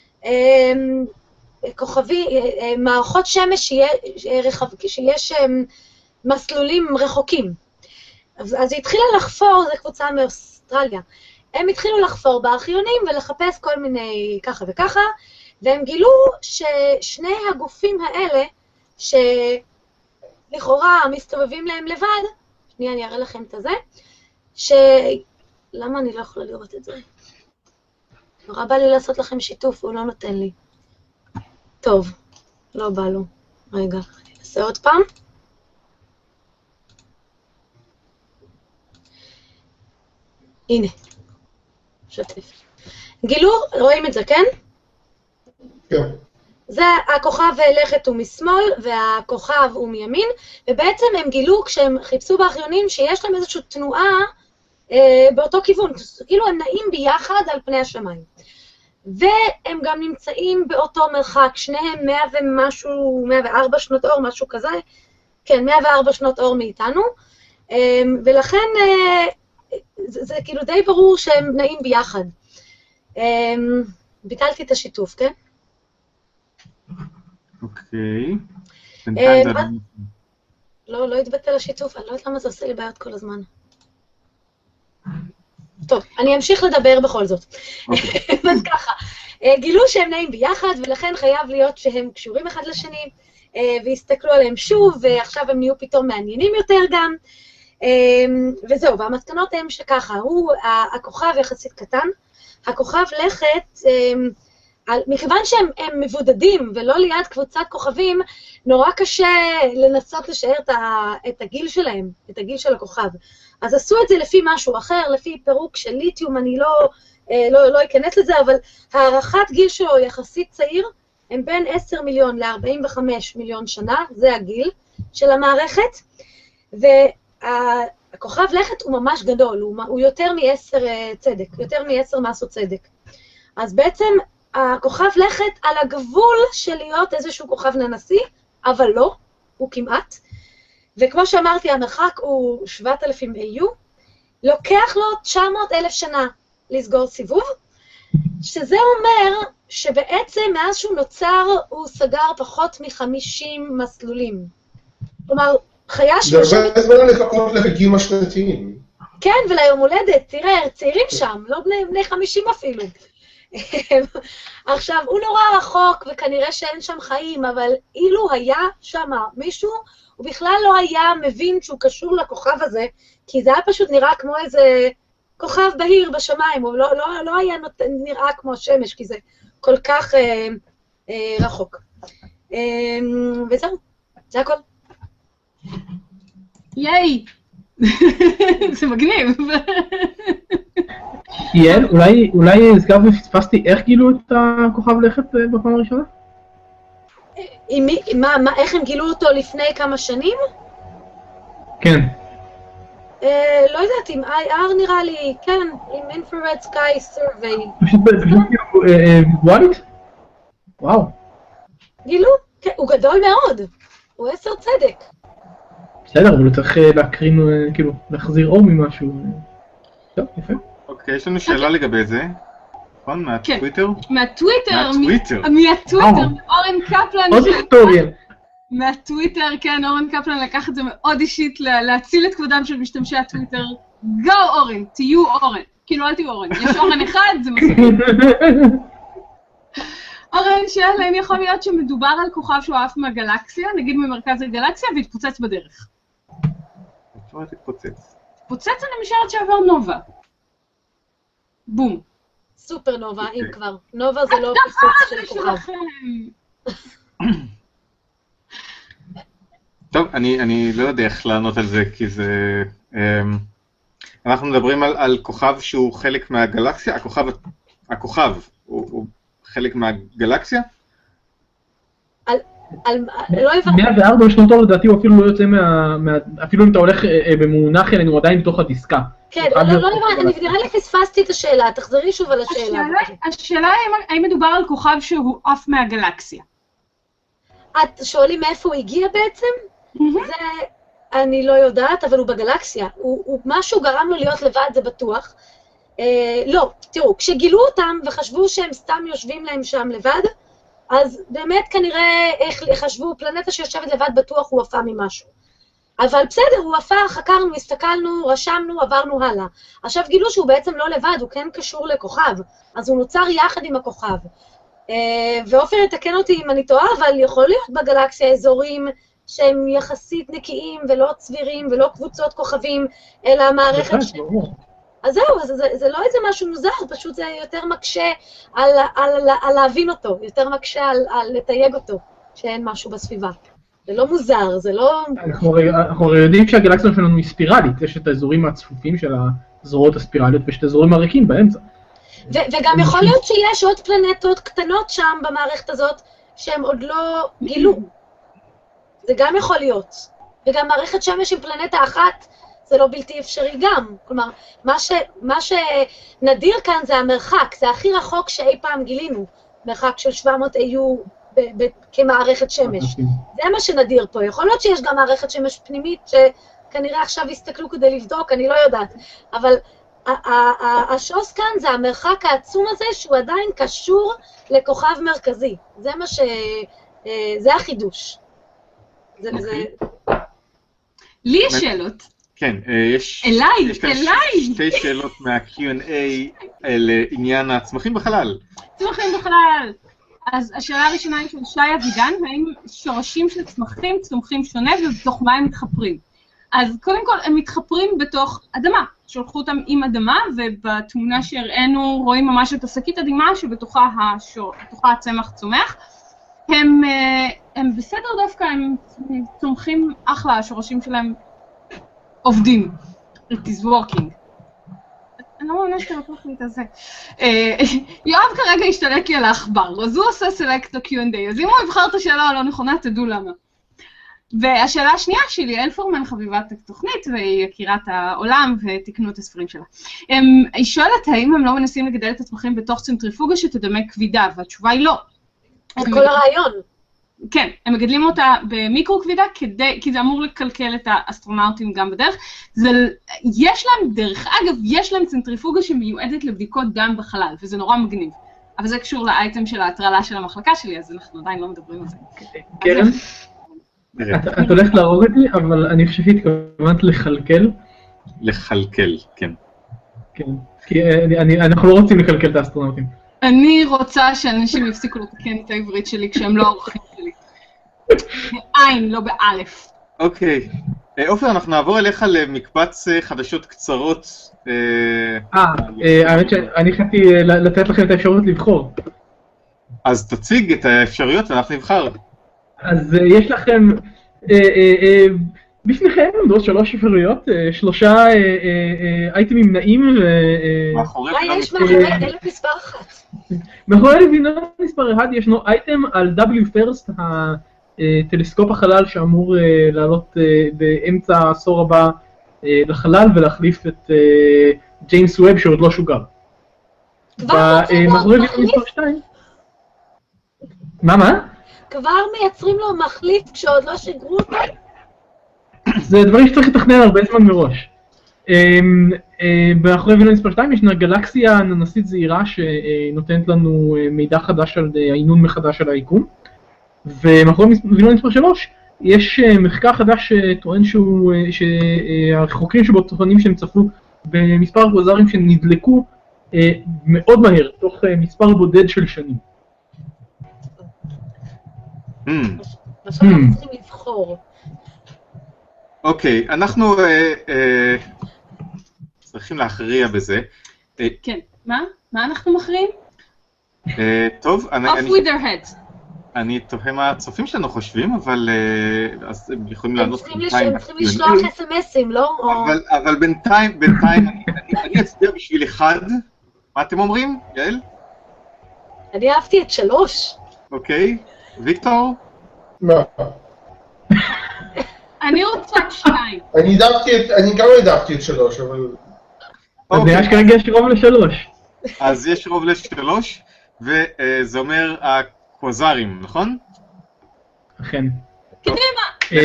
מערכות שמש שיש מסלולים רחוקים. אז היא התחילה לחפור, זו קבוצה מאוסטרליה, הם התחילו לחפור בארכיונים ולחפש כל מיני ככה וככה, והם גילו ששני הגופים האלה, שלכאורה מסתובבים להם לבד, שנייה אני אראה לכם את זה, למה אני לא יכולה לראות את זה? נורא בא לי לעשות לכם שיתוף, הוא לא נותן לי. טוב, לא בא לו. רגע, אני אעשה עוד פעם. הנה, שתף. גילו, רואים את זה, כן? כן. זה הכוכב לכת הוא משמאל והכוכב הוא מימין, ובעצם הם גילו כשהם חיפשו בארכיונים שיש להם איזושהי תנועה באותו כיוון, כאילו הם נעים ביחד על פני השמיים. והם גם נמצאים באותו מרחק, שניהם 100 ומשהו, 104 שנות אור, משהו כזה, כן, 104 שנות אור מאיתנו, ולכן זה כאילו די ברור שהם נעים ביחד. ביטלתי את השיתוף, כן? אוקיי. לא התבטל השיתוף, אני לא יודעת למה זה עושה לי בעיות כל הזמן. טוב, אני אמשיך לדבר בכל זאת. אז ככה, גילו שהם נעים ביחד, ולכן חייב להיות שהם קשורים אחד לשני, והסתכלו עליהם שוב, ועכשיו הם נהיו פתאום מעניינים יותר גם, וזהו, והמסקנות הם שככה, הכוכב יחסית קטן, הכוכב לכת, מכיוון שהם מבודדים ולא ליד קבוצת כוכבים, נורא קשה לנסות לשער את הגיל שלהם, את הגיל של הכוכב. אז עשו את זה לפי משהו אחר, לפי פירוק של ליתיום, אני לא אכנס לזה, אבל הערכת גיל שלו יחסית צעיר, הם בין 10 מיליון ל-45 מיליון שנה, זה הגיל של המערכת, והכוכב לכת הוא ממש גדול, הוא יותר מ-10 צדק, יותר מ-10 מסות צדק. אז בעצם הכוכב לכת על הגבול של להיות איזשהו כוכב ננסי, אבל לא, הוא כמעט. וכמו שאמרתי, המרחק הוא 7,000 AU, לוקח לו 900,000 שנה לסגור סיבוב, שזה אומר שבעצם מאז שהוא נוצר, הוא סגר פחות מ-50 מסלולים. כלומר, חיה זה הרבה זמן לחכות לחגים השנתיים. כן, וליום הולדת, תראה, צעירים שם, לא בני 50 אפילו. עכשיו, הוא נורא רחוק, וכנראה שאין שם חיים, אבל אילו היה שם מישהו, הוא בכלל לא היה מבין שהוא קשור לכוכב הזה, כי זה היה פשוט נראה כמו איזה כוכב בהיר בשמיים, הוא לא היה נראה כמו השמש, כי זה כל כך רחוק. וזהו, זה הכל. ייי! זה מגניב. יעל, אולי הזכרת ופספסתי איך גילו את הכוכב לכת בפעם הראשונה? איך הם גילו אותו לפני כמה שנים? כן. לא יודעת, עם IR נראה לי, כן, עם Infrared Sky Survey. פשוט כאילו, ווייט? וואו. גילו? כן, הוא גדול מאוד. הוא 10 צדק. בסדר, אבל הוא צריך להקרין, כאילו, להחזיר אור ממשהו. טוב, יפה. אוקיי, יש לנו שאלה לגבי זה. נכון? מהטוויטר? מהטוויטר, אורן קפלן. עוד היסטוריה. מהטוויטר, כן, אורן קפלן לקח את זה מאוד אישית להציל את כבודם של משתמשי הטוויטר. גו אורן, תהיו אורן. כאילו, אל תהיו אורן. יש אורן אחד, זה מספיק. אורן שואל, האם יכול להיות שמדובר על כוכב שהוא עף מהגלקסיה, נגיד ממרכז הגלקסיה, והתפוצץ בדרך? איפה תתפוצץ? התפוצץ אני משערת שעבר נובה. בום. סופר נובה, אם כבר. נובה זה לא פיצוץ של כוכב. טוב, אני לא יודע איך לענות על זה, כי זה... אנחנו מדברים על כוכב שהוא חלק מהגלקסיה, הכוכב הוא חלק מהגלקסיה? לא הבנתי. 104 שנותו לדעתי הוא אפילו לא יוצא אפילו אם אתה הולך במונח אלינו, הוא עדיין בתוך הדיסקה. כן, לא הבנתי, אני נראה לי פספסתי את השאלה, תחזרי שוב על השאלה. השאלה היא האם מדובר על כוכב שהוא עף מהגלקסיה. את שואלים מאיפה הוא הגיע בעצם? זה אני לא יודעת, אבל הוא בגלקסיה. משהו גרם לו להיות לבד, זה בטוח. לא, תראו, כשגילו אותם וחשבו שהם סתם יושבים להם שם לבד, אז באמת כנראה חשבו, פלנטה שיושבת לבד בטוח הוא עפה ממשהו. אבל בסדר, הוא עפה, חקרנו, הסתכלנו, רשמנו, עברנו הלאה. עכשיו גילו שהוא בעצם לא לבד, הוא כן קשור לכוכב, אז הוא נוצר יחד עם הכוכב. ואופר יתקן אותי אם אני טועה, אבל יכול להיות בגלקסיה אזורים שהם יחסית נקיים ולא צבירים ולא קבוצות כוכבים, אלא מערכת ש... אז זהו, זה לא איזה משהו מוזר, פשוט זה יותר מקשה על להבין אותו, יותר מקשה על לתייג אותו, שאין משהו בסביבה. זה לא מוזר, זה לא... אנחנו יודעים שהגלקסיה שלנו היא ספירלית, יש את האזורים הצפופים של הזרועות הספירליות, ויש את האזורים הריקים באמצע. וגם יכול להיות שיש עוד פלנטות קטנות שם במערכת הזאת, שהם עוד לא גילו. זה גם יכול להיות. וגם מערכת שמש עם פלנטה אחת, זה לא בלתי אפשרי גם. כלומר, מה שנדיר כאן זה המרחק, זה הכי רחוק שאי פעם גילינו. מרחק של 700 AU כמערכת שמש. זה מה שנדיר פה. יכול להיות שיש גם מערכת שמש פנימית, שכנראה עכשיו יסתכלו כדי לבדוק, אני לא יודעת. אבל השוס כאן זה המרחק העצום הזה, שהוא עדיין קשור לכוכב מרכזי. זה מה זה החידוש. לי יש שאלות. כן, יש שתי שאלות מה-Q&A לעניין הצמחים בחלל. צמחים בחלל. אז השאלה הראשונה היא של שי אבידן, האם שורשים של צמחים צומחים שונה ובתוך מה הם מתחפרים? אז קודם כל הם מתחפרים בתוך אדמה, שולחו אותם עם אדמה, ובתמונה שהראינו רואים ממש את השקית אדמה שבתוכה הצמח צומח. הם בסדר דווקא, הם צומחים אחלה, השורשים שלהם עובדים. It is working. אני לא מאמינה שאתה לוקח לי את הזה. יואב כרגע השתלק לי על העכבר, אז הוא עושה סלקט ל-Q&A, אז אם הוא יבחר את השאלה הלא נכונה, תדעו למה. והשאלה השנייה שלי, אלפורמן חביבת התוכנית, והיא הכירת העולם, ותקנו את הספרים שלה. היא שואלת האם הם לא מנסים לגדל את הצמחים בתוך צנטריפוגה שתדמה כבידה, והתשובה היא לא. את כל הרעיון. כן, הם מגדלים אותה במיקרו כבידה, כי זה אמור לקלקל את האסטרונאוטים גם בדרך. יש להם, דרך אגב, יש להם צנטריפוגה שמיועדת לבדיקות דם בחלל, וזה נורא מגניב. אבל זה קשור לאייטם של ההטרלה של המחלקה שלי, אז אנחנו עדיין לא מדברים על זה. קרן, את הולכת להרוג אותי, אבל אני חושב שהתכוונת לחלקל. לחלקל, כן. כן, כי אנחנו לא רוצים לקלקל את האסטרונאוטים. אני רוצה שאנשים יפסיקו לתקן את העברית שלי כשהם לא האורחים שלי. בעין, לא באלף. אוקיי. עופר, אנחנו נעבור אליך למקבץ חדשות קצרות. האמת שאני חייבתי לתת לכם את האפשרות לבחור. אז תציג את האפשרויות ואנחנו נבחר. אז יש לכם, בפניכם עומדות 3 אפשרויות, 3 אייטמים נעים מה יש מאחורי? אין לפספר אחת. מאחורי לווינון מספר 1 ישנו אייטם על W-FIRST, הטלסקופ החלל שאמור לעלות באמצע העשור הבא לחלל ולהחליף את ג'יימס ווב שעוד לא שוגר. מאחורי לווינון מספר 2... מה? כבר מייצרים לו מחליף כשעוד לא שיגרו אותו? זה דברים שצריך לתכנן הרבה זמן מראש. מאחורי לווינון מספר 2 ישנה גלקסיה ננסית זעירה שנותנת לנו מידע חדש על העינון מחדש של היקום. ומאחורי לווינון מספר 3 יש מחקר חדש שטוען שהחוקרים שבו טוענים שהם צפו במספר קווזרים שנדלקו מאוד מהר, תוך מספר בודד של שנים. עכשיו אנחנו צריכים לבחור. אוקיי, אנחנו צריכים להכריע בזה. כן, מה אנחנו מכריעים? טוב, Off with their heads. אני תוהה מה הצופים שלנו חושבים, אבל אז הם יכולים לענות בינתיים. הם צריכים לשלוח אס-אמסים, לא? אבל בינתיים אני אצביע בשביל אחד. מה אתם אומרים, יעל? אני אהבתי את 3. אוקיי, ויקטור? מה? אני רוצה 2. אני גם העדפתי את 3, אבל... אז יש כרגע יש רוב ל3. אז יש רוב ל3, וזה אומר הקווזרים, נכון? אכן. קדימה!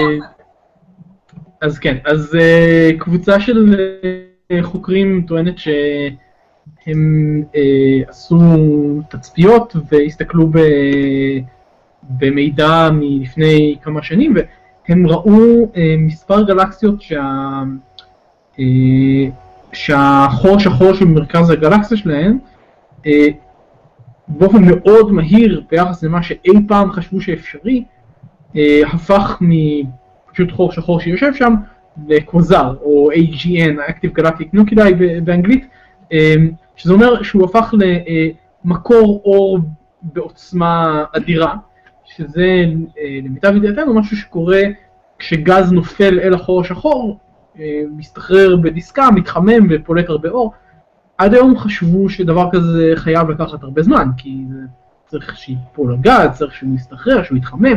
אז כן, אז קבוצה של חוקרים טוענת שהם עשו תצפיות והסתכלו במידע מלפני כמה שנים, והם ראו מספר גלקסיות שהחור שחור של מרכז הגלקסיה שלהן באופן מאוד מהיר ביחס למה שאי פעם חשבו שאפשרי, הפך מפשוט חור שחור שיושב שם לקווזר, או AGN, Active Galactic Nuclei באנגלית, שזה אומר שהוא הפך למקור אור בעוצמה אדירה, שזה למיטב ידיעתנו משהו שקורה כשגז נופל אל החור השחור, מסתחרר בדיסקה, מתחמם ופולט הרבה אור. עד היום חשבו שדבר כזה חייב לקחת הרבה זמן, כי צריך שיפול הגז, צריך שהוא יסתחרר, שהוא יתחמם.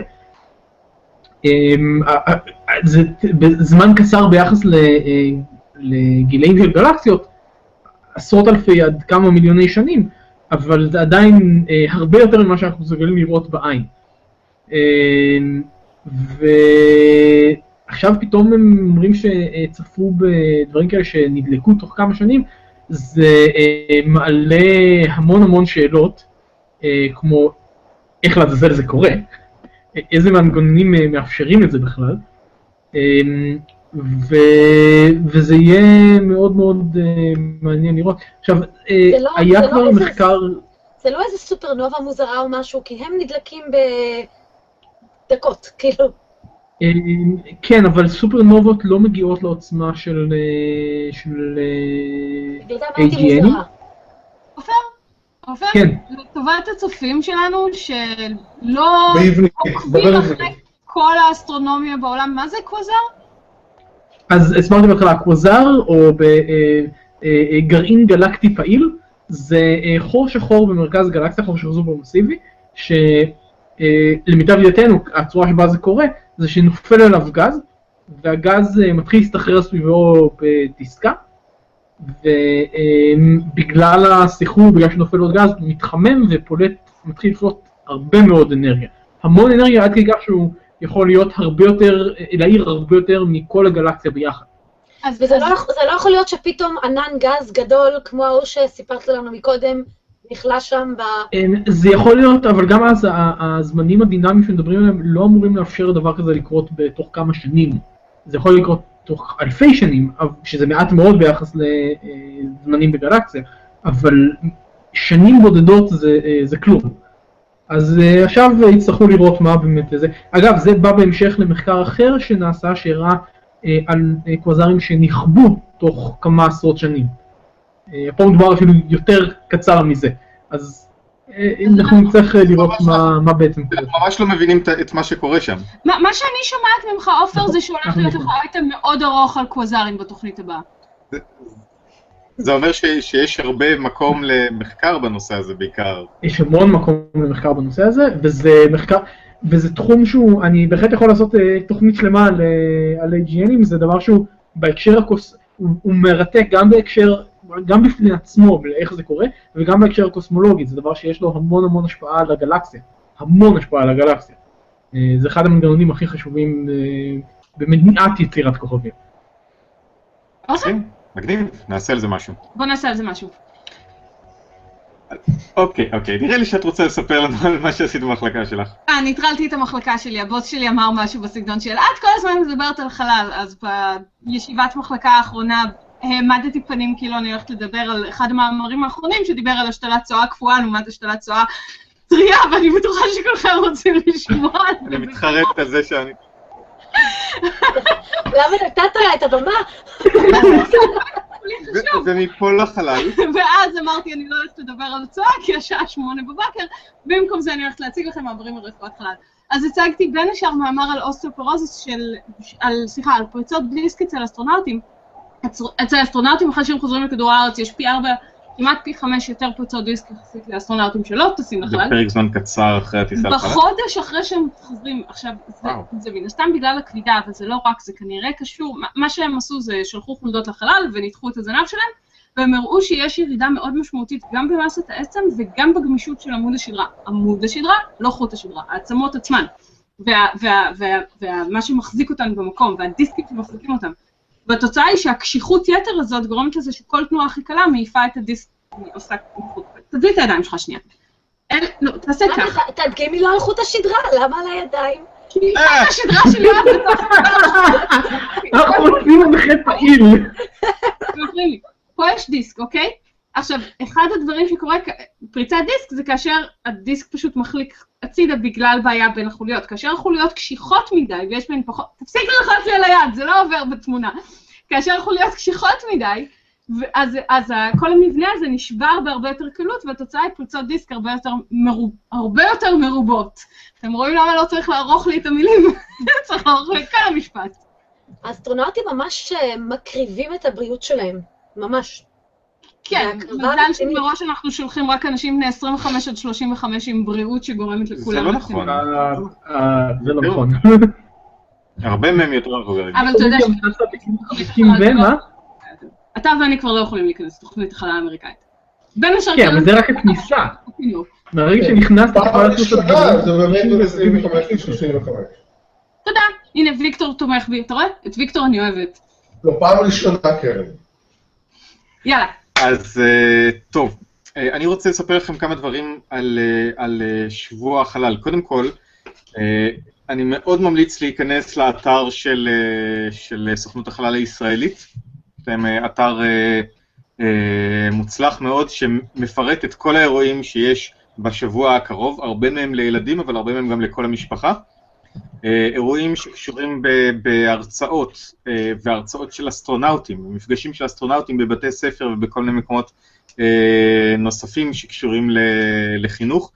זה בזמן קצר ביחס לגילאים של גלקסיות, עשרות אלפי עד כמה מיליוני שנים, אבל זה עדיין הרבה יותר ממה שאנחנו מסוגלים לראות בעין. ועכשיו פתאום הם אומרים שצפו בדברים כאלה שנדלקו תוך כמה שנים, זה מעלה המון שאלות, כמו איך לעזאזל זה קורה, איזה מנגנונים מאפשרים את זה בכלל, וזה יהיה מאוד מעניין לראות. עכשיו, היה כבר מחקר... זה לא איזה סופרנובה מוזרה או משהו, כי הם נדלקים בדקות, כאילו. כן, אבל סופרנובות לא מגיעות לעוצמה של AGN. עופר, לטובת הצופים שלנו שלא עוקבים אחרי כל האסטרונומיה בעולם, מה זה קווזר? אז הסברתי בהתחלה, קווזר או בגרעין גלקטי פעיל, זה חור שחור במרכז גלקסיה, חור שחור סופרמסיבי, שלמיטב ידיעתנו, הצורה שבה זה קורה, זה שנופל עליו גז, והגז מתחיל להסתחרר סביבו בדיסקה, ובגלל הסחרור, בגלל שנופל עוד גז, הוא מתחמם ופולט, מתחיל לפלוט הרבה מאוד אנרגיה. המון אנרגיה עד כדי כך שהוא יכול להיות הרבה יותר, להעיר הרבה יותר מכל הגלקסיה ביחד. וזה לא יכול להיות שפתאום ענן גז גדול, כמו ההוא שסיפרת לנו מקודם, נכלה שם ב... זה יכול להיות, אבל גם אז הזמנים הדינמיים שמדברים עליהם לא אמורים לאפשר דבר כזה לקרות בתוך כמה שנים. זה יכול לקרות תוך אלפי שנים, שזה מעט מאוד ביחס לזמנים בגלקסיה, אבל שנים בודדות זה כלום. אז עכשיו יצטרכו לראות מה באמת זה. אגב, זה בא בהמשך למחקר אחר שנעשה, שהראה על קווזרים שנכבו תוך כמה עשרות שנים. פה מדובר אפילו יותר קצר מזה, אז אנחנו נצטרך לראות מה בעצם קורה. ממש לא מבינים את מה שקורה שם. מה שאני שומעת ממך, עופר, זה שהולך להיות לך אייטם מאוד ארוך על קווזרים בתוכנית הבאה. זה אומר שיש הרבה מקום למחקר בנושא הזה בעיקר. יש המון מקום למחקר בנושא הזה, וזה תחום שהוא, אני בהחלט יכול לעשות תוכנית שלמה על AGN'ים, זה דבר שהוא בהקשר, הוא מרתק גם בפני עצמו, לאיך זה קורה, וגם בהקשר הקוסמולוגי, זה דבר שיש לו המון השפעה על הגלקסיה, המון השפעה על הגלקסיה. זה אחד המנגנונים הכי חשובים במניעת יצירת כוכבים. אוקיי. מגניב, נעשה על זה משהו. בוא נעשה על זה משהו. אוקיי, נראה לי שאת רוצה לספר לנו על מה שעשית במחלקה שלך. אני התחלתי את המחלקה שלי, הבוס שלי אמר משהו בסגנון של את כל הזמן מדברת על חלל, אז בישיבת מחלקה האחרונה העמדתי פנים כאילו אני הולכת לדבר על אחד המאמרים האחרונים שדיבר על השתלת צואה קפואה לעומת השתלת צואה טריה, ואני בטוחה שכולכם רוצים לשמוע את זה. אני מתחרט על זה שאני... למה נתת לה את הבמה? ומפה לחלל. ואז אמרתי, אני לא הולכת לדבר על הצואה, כי השעה 8 בבוקר, במקום זה אני הולכת להציג לכם מעברים על רפואת חלל. אז הצגתי בין השאר מאמר על אוסטאופורוזיס על פריצות דיסק אצל אסטרונאוטים. אצל אסטרונאוטים, אחרי שהם חוזרים לכדור הארץ, יש כמעט פי 5 יותר פריצות דיסק יחסית לאסטרונאוטים שלא טסים לחלל. זה פרק זמן קצר אחרי הטיסה לחלל? בחודש אחרי שהם חוזרים, עכשיו, זה מן הסתם בגלל הכבידה, אבל זה לא רק, זה כנראה קשור, מה שהם עשו זה שלחו חולדות לחלל וניתחו את הזנב שלהם, והם הראו שיש ירידה מאוד משמעותית גם במסת העצם וגם בגמישות של עמוד השדרה. עמוד השדרה, לא חוט השדרה, העצמות עצמן, ומה שמחזיק אותנו במקום, והדיסקים שמחזיקים אותם. והתוצאה היא שהקשיחות יתר הזאת גורמת לזה שכל תנועה הכי קלה מעיפה את הדיסק, עושה קשיחות. תביא את הידיים שלך שנייה. לא, תעשה ככה. תדגימי לא על חוט השדרה, למה על הידיים? כי חוט השדרה שלי עוד בתוך אנחנו נותנים למחד פעיל. מפריעים לי. פה יש דיסק, אוקיי? עכשיו, אחד הדברים שקורה, פריצת דיסק זה כאשר הדיסק פשוט מחליק הצידה בגלל בעיה בין החוליות. כאשר החוליות קשיחות מדי, ויש בהן פחות, תפסיק ללחוץ לי על היד, זה לא עובר בתמונה. כאשר החוליות קשיחות מדי, אז כל המבנה הזה נשבר בהרבה יותר קלות, והתוצאה היא פריצות דיסק הרבה יותר מרובות. אתם רואים למה לא צריך לערוך לי את המילים? צריך לערוך לי כל המשפט. האסטרונאוטים ממש מקריבים את הבריאות שלהם, ממש. כן, מזל שמראש אנחנו שולחים רק אנשים בני 25 עד 35 עם בריאות שגורמת לכולם. זה לא נכון. זה לא נכון. הרבה מהם יותר מבוגרים. אבל אתה יודע מה? אתה ואני כבר לא יכולים להיכנס לתוכנית החלל האמריקאית. בין השאר... כן, אבל זה רק הכניסה. מהרגע שנכנסת... פעם ראשונה, זה באמת בין 25 ל-35. תודה. הנה, ויקטור תומך בי. אתה רואה? את ויקטור אני אוהבת. לא, פעם ראשונה, קרן. יאללה. אז טוב, אני רוצה לספר לכם כמה דברים על שבוע החלל. קודם כל, אני מאוד ממליץ להיכנס לאתר של סוכנות החלל הישראלית. זה אתר מוצלח מאוד שמפרט את כל האירועים שיש בשבוע הקרוב, הרבה מהם לילדים אבל הרבה מהם גם לכל המשפחה. אירועים שקשורים בהרצאות והרצאות של אסטרונאוטים, מפגשים של אסטרונאוטים בבתי ספר ובכל מיני מקומות נוספים שקשורים לחינוך,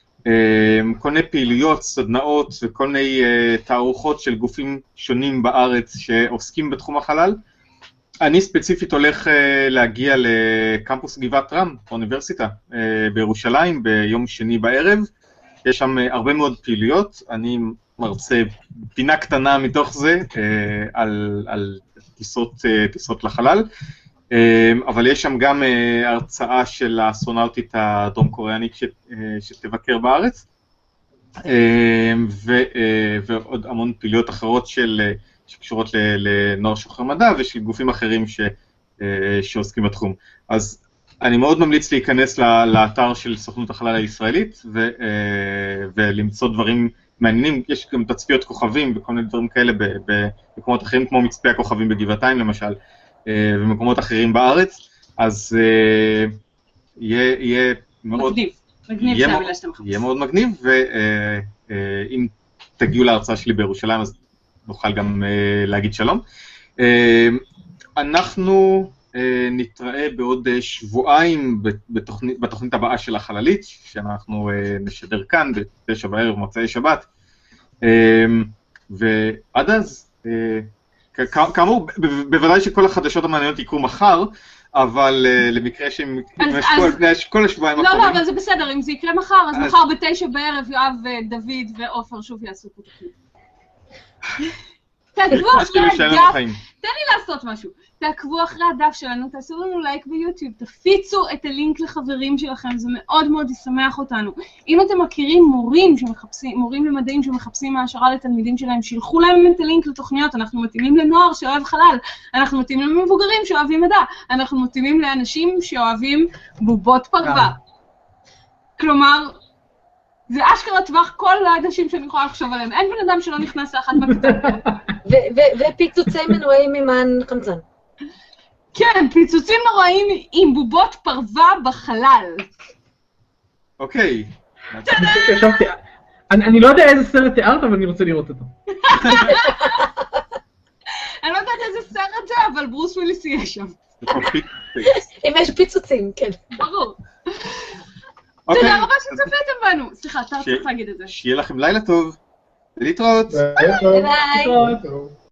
כל מיני פעילויות, סדנאות וכל מיני תערוכות של גופים שונים בארץ שעוסקים בתחום החלל. אני ספציפית הולך להגיע לקמפוס גבעת רם, האוניברסיטה, בירושלים, ביום שני בערב. יש שם הרבה מאוד פעילויות, אני מרצה פינה קטנה מתוך זה על טיסות לחלל, אבל יש שם גם הרצאה של האסטרונאוטית הדרום קוריאנית שתבקר בארץ, ועוד המון פעילויות אחרות שקשורות לנוער שוחר מדע ושל גופים אחרים שעוסקים בתחום. אז אני מאוד ממליץ להיכנס לאתר של סוכנות החלל הישראלית ולמצוא דברים מעניינים. יש גם תצפיות כוכבים וכל מיני דברים כאלה במקומות אחרים, כמו מצפה הכוכבים בגבעתיים למשל, ומקומות אחרים בארץ. אז יהיה מאוד... מגניב זה המילה שאתה מחפש. יהיה מאוד מגניב, ואם תגיעו להרצאה שלי בירושלים, אז נוכל גם להגיד שלום. אנחנו נתראה בעוד שבועיים בתוכנית הבאה של החללית, שאנחנו נשדר כאן ב-9 בערב מוצאי שבת, ועד אז, כאמור, בוודאי שכל החדשות המעניינות יקרו מחר, אבל למקרה שהם יתמשכו על פני כל השבועיים לא, הקרובים. אבל זה בסדר, אם זה יקרה מחר, אז מחר ב9 בערב יואב ודוד ועופר שוב יעשו פה תוכנית. תעקבו אחרי הדף, תן לי לעשות משהו, תעקבו אחרי הדף שלנו, תעשו לנו לייק ביוטיוב, תפיצו את הלינק לחברים שלכם, זה מאוד מאוד ישמח אותנו. אם אתם מכירים מורים למדעים שמחפשים העשרה לתלמידים שלהם, שילחו להם את הלינק לתוכניות, אנחנו מתאימים לנוער שאוהב חלל, אנחנו מתאימים למבוגרים שאוהבים מדע, אנחנו מתאימים לאנשים שאוהבים בובות פרווה. כלומר, זה אשכרה טווח כל האנשים שאני יכולה לחשוב עליהם, אין בן אדם שלא נכנס לאחת מהכתב. ופיצוצי מנועי מימן חמצן. כן, פיצוצים נוראים עם בובות פרווה בחלל. אוקיי. אני לא יודע איזה סרט תיארת, אבל אני רוצה לראות אותו. אני לא יודעת איזה סרט זה, אבל ברוס וויליס יהיה שם. אם יש פיצוצים, כן. ברור. תודה רבה שצפיתם בנו. סליחה, אתה צריך להגיד את זה. שיהיה לכם לילה טוב. להתראות. ביי.